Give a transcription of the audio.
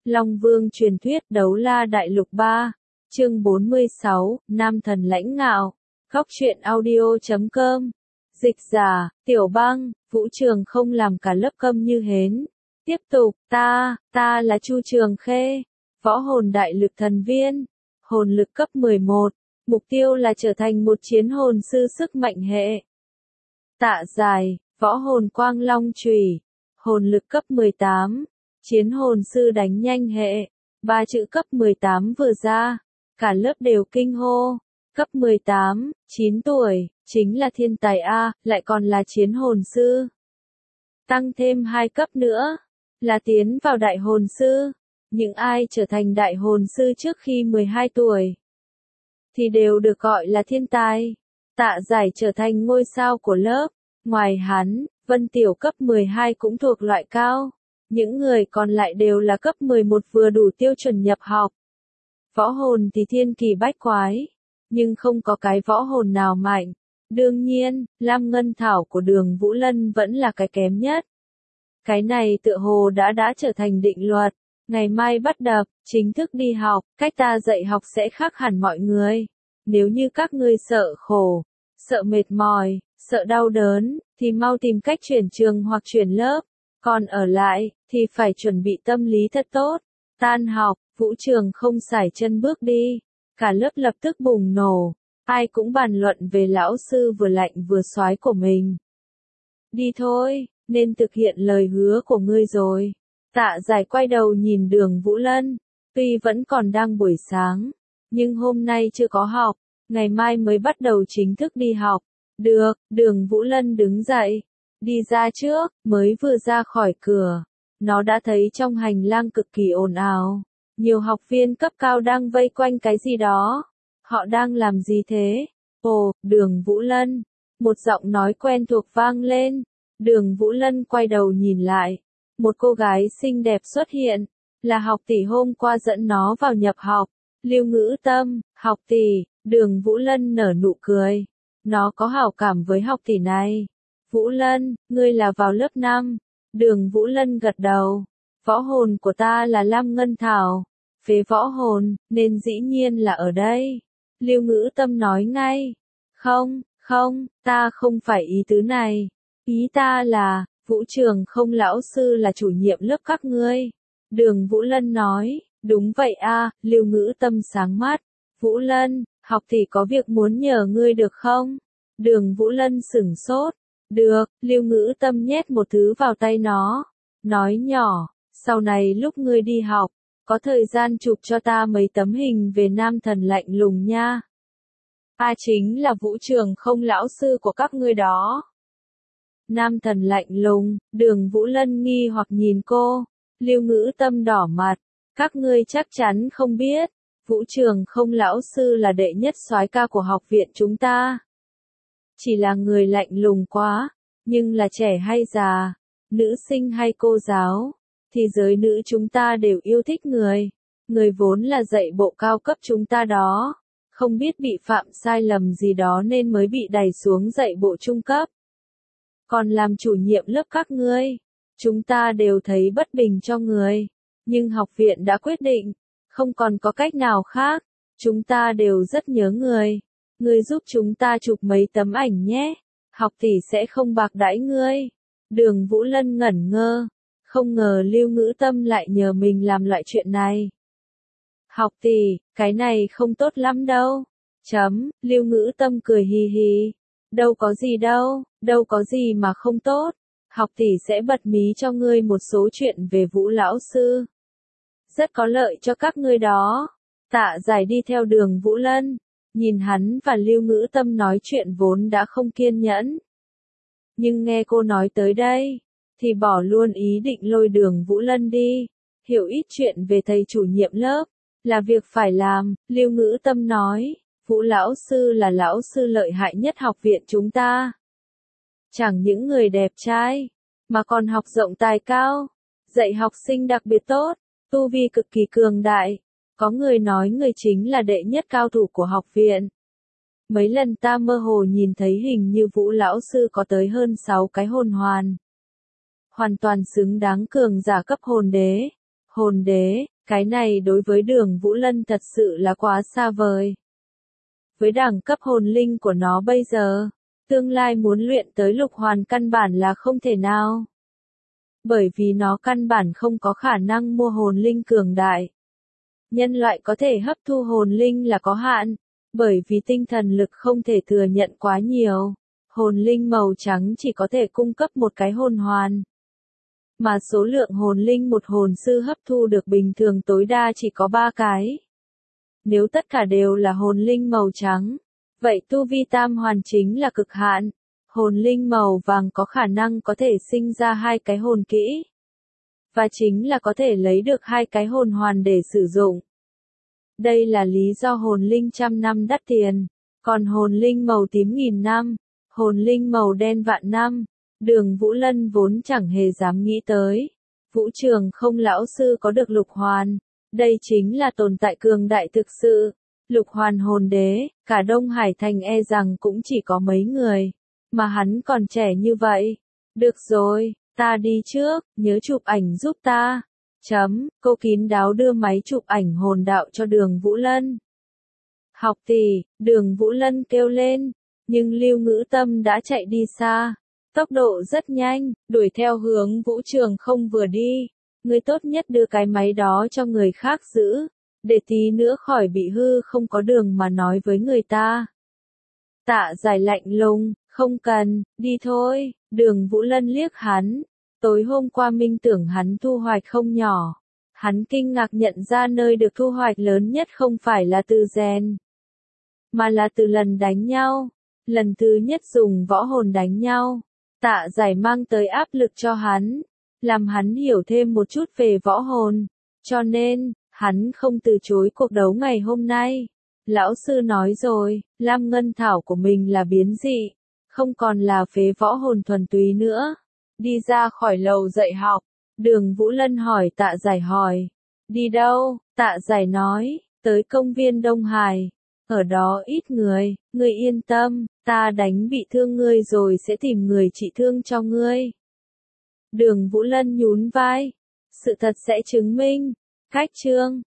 Long Vương truyền thuyết Đấu La Đại Lục 3, chương 46, Nam Thần Lãnh Ngạo, Góc truyện audio.com, dịch giả, Tiểu Băng, Vũ Trường không làm cả lớp câm như hến. Tiếp tục, ta là Chu Trường Khê, võ hồn đại lực thần viên, hồn lực cấp 11, mục tiêu là trở thành một chiến hồn sư sức mạnh hệ. Tạ dài, võ hồn quang long chùy, hồn lực cấp 18, chiến hồn sư đánh nhanh hệ. Ba chữ cấp 18 vừa ra, cả lớp đều kinh hô. Cấp 18, 9 tuổi, chính là thiên tài A, lại còn là chiến hồn sư. Tăng thêm 2 cấp nữa, là tiến vào đại hồn sư. Những ai trở thành đại hồn sư trước khi 12 tuổi, thì đều được gọi là thiên tài. Tạ giải trở thành ngôi sao của lớp. Ngoài hắn, Vân Tiểu cấp 12 cũng thuộc loại cao. Những người còn lại đều là cấp 11 vừa đủ tiêu chuẩn nhập học. Võ hồn thì thiên kỳ bách quái, nhưng không có cái võ hồn nào mạnh. Đương nhiên, Lam Ngân Thảo của Đường Vũ Lân vẫn là cái kém nhất. Cái này tựa hồ đã trở thành định luật. Ngày mai bắt đập, chính thức đi học, cách ta dạy học sẽ khác hẳn mọi người. Nếu như các ngươi sợ khổ, sợ mệt mỏi, sợ đau đớn, thì mau tìm cách chuyển trường hoặc chuyển lớp. Còn ở lại, thì phải chuẩn bị tâm lý thật tốt. Tan học, Vũ Trường không sải chân bước đi. Cả lớp lập tức bùng nổ. Ai cũng bàn luận về lão sư vừa lạnh vừa soái của mình. Đi thôi, nên thực hiện lời hứa của ngươi rồi. Tạ giải quay đầu nhìn Đường Vũ Lân. Tuy vẫn còn đang buổi sáng, nhưng hôm nay chưa có học. Ngày mai mới bắt đầu chính thức đi học. Được, Đường Vũ Lân đứng dậy. Đi ra trước, mới vừa ra khỏi cửa. Nó đã thấy trong hành lang cực kỳ ồn ào. Nhiều học viên cấp cao đang vây quanh cái gì đó. Họ đang làm gì thế? Ồ, Đường Vũ Lân. Một giọng nói quen thuộc vang lên. Đường Vũ Lân quay đầu nhìn lại. Một cô gái xinh đẹp xuất hiện. Là học tỷ hôm qua dẫn nó vào nhập học. Lưu Ngữ Tâm, học tỷ. Đường Vũ Lân nở nụ cười. Nó có hảo cảm với học tỷ này. Vũ Lân, ngươi là vào lớp 5. Đường Vũ Lân gật đầu. Võ hồn của ta là Lam Ngân Thảo. Phế võ hồn, nên dĩ nhiên là ở đây. Lưu Ngữ Tâm nói ngay. Không, ta không phải ý tứ này. Ý ta là, Vũ Trường không lão sư là chủ nhiệm lớp các ngươi. Đường Vũ Lân nói, đúng vậy a. Lưu Ngữ Tâm sáng mắt. Vũ Lân, học tỷ có việc muốn nhờ ngươi được không? Đường Vũ Lân sửng sốt. Được, Lưu Ngữ Tâm nhét một thứ vào tay nó. Nói nhỏ, sau này lúc ngươi đi học, có thời gian chụp cho ta mấy tấm hình về nam thần lạnh lùng nha. Chính là Vũ Trường không lão sư của các ngươi đó. Nam thần lạnh lùng, Đường Vũ Lân nghi hoặc nhìn cô. Lưu Ngữ Tâm đỏ mặt. Các ngươi chắc chắn không biết, Vũ Trường không lão sư là đệ nhất soái ca của học viện chúng ta. Chỉ là người lạnh lùng quá, nhưng là trẻ hay già, nữ sinh hay cô giáo, thì giới nữ chúng ta đều yêu thích người. Người vốn là dạy bộ cao cấp chúng ta đó, không biết bị phạm sai lầm gì đó nên mới bị đày xuống dạy bộ trung cấp. Còn làm chủ nhiệm lớp các ngươi, chúng ta đều thấy bất bình cho người, nhưng học viện đã quyết định, không còn có cách nào khác, chúng ta đều rất nhớ người. Ngươi giúp chúng ta chụp mấy tấm ảnh nhé, học tỷ sẽ không bạc đãi ngươi. Đường Vũ Lân ngẩn ngơ, không ngờ Lưu Ngữ Tâm lại nhờ mình làm loại chuyện này. Học tỷ, cái này không tốt lắm đâu. Lưu Ngữ Tâm cười hì hì. Đâu có gì mà không tốt. Học tỷ sẽ bật mí cho ngươi một số chuyện về Vũ lão sư. Rất có lợi cho các ngươi đó. Tạ giải đi theo Đường Vũ Lân. Nhìn hắn và Lưu Ngữ Tâm nói chuyện vốn đã không kiên nhẫn. Nhưng nghe cô nói tới đây, thì bỏ luôn ý định lôi Đường Vũ Lân đi. Hiểu ít chuyện về thầy chủ nhiệm lớp, là việc phải làm. Lưu Ngữ Tâm nói, Vũ lão sư là lão sư lợi hại nhất học viện chúng ta. Chẳng những người đẹp trai, mà còn học rộng tài cao, dạy học sinh đặc biệt tốt, tu vi cực kỳ cường đại. Có người nói người chính là đệ nhất cao thủ của học viện. Mấy lần ta mơ hồ nhìn thấy hình như Vũ lão sư có tới hơn 6 cái hồn hoàn. Hoàn toàn xứng đáng cường giả cấp hồn đế. Hồn đế, Cái này đối với Đường Vũ Lân thật sự là quá xa vời. Với đẳng cấp hồn linh của nó bây giờ, tương lai muốn luyện tới lục hoàn căn bản là không thể nào. Bởi vì nó căn bản không có khả năng mua hồn linh cường đại. Nhân loại có thể hấp thu hồn linh là có hạn, bởi vì tinh thần lực không thể thừa nhận quá nhiều. Hồn linh màu trắng chỉ có thể cung cấp một cái hồn hoàn. Mà số lượng hồn linh một hồn sư hấp thu được bình thường tối đa chỉ có 3 cái. Nếu tất cả đều là hồn linh màu trắng, vậy tu vi tam hoàn chính là cực hạn. Hồn linh màu vàng có khả năng có thể sinh ra 2 cái hồn kỹ. Và chính là có thể lấy được 2 cái hồn hoàn để sử dụng. Đây là lý do hồn linh trăm năm đắt tiền, còn hồn linh màu tím nghìn năm, hồn linh màu đen vạn năm, Đường Vũ Lân vốn chẳng hề dám nghĩ tới. Vũ Trường Không lão sư có được lục hoàn, đây chính là tồn tại cường đại thực sự. Lục hoàn hồn đế, cả Đông Hải Thành e rằng cũng chỉ có mấy người, mà hắn còn trẻ như vậy. Được rồi, ta đi trước, nhớ chụp ảnh giúp ta. Cô kín đáo đưa máy chụp ảnh hồn đạo cho Đường Vũ Lân. Học tỷ, Đường Vũ Lân kêu lên, nhưng Lưu Ngữ Tâm đã chạy đi xa. Tốc độ rất nhanh, đuổi theo hướng Vũ Trường Không vừa đi. Ngươi tốt nhất đưa cái máy đó cho người khác giữ, để tí nữa khỏi bị hư không có đường mà nói với người ta. Tạ Giải lạnh lùng, không cần, đi thôi. Đường Vũ Lân liếc hắn. Tối hôm qua minh tưởng hắn thu hoạch không nhỏ. Hắn kinh ngạc nhận ra nơi được thu hoạch lớn nhất không phải là từ rèn, mà là từ lần đánh nhau. Lần thứ nhất dùng võ hồn đánh nhau. Tạ Giải mang tới áp lực cho hắn, làm hắn hiểu thêm một chút về võ hồn. Cho nên, hắn không từ chối cuộc đấu ngày hôm nay. Lão sư nói rồi, Lam Ngân Thảo của mình là biến dị, không còn là phế võ hồn thuần túy nữa. Đi ra khỏi lầu dạy học, Đường Vũ Lân hỏi Tạ Giải hỏi. Đi đâu? Tạ Giải nói, tới công viên Đông Hải. Ở đó ít người, ngươi yên tâm, ta đánh bị thương ngươi rồi sẽ tìm người trị thương cho ngươi. Đường Vũ Lân nhún vai. Sự thật sẽ chứng minh. Cách chương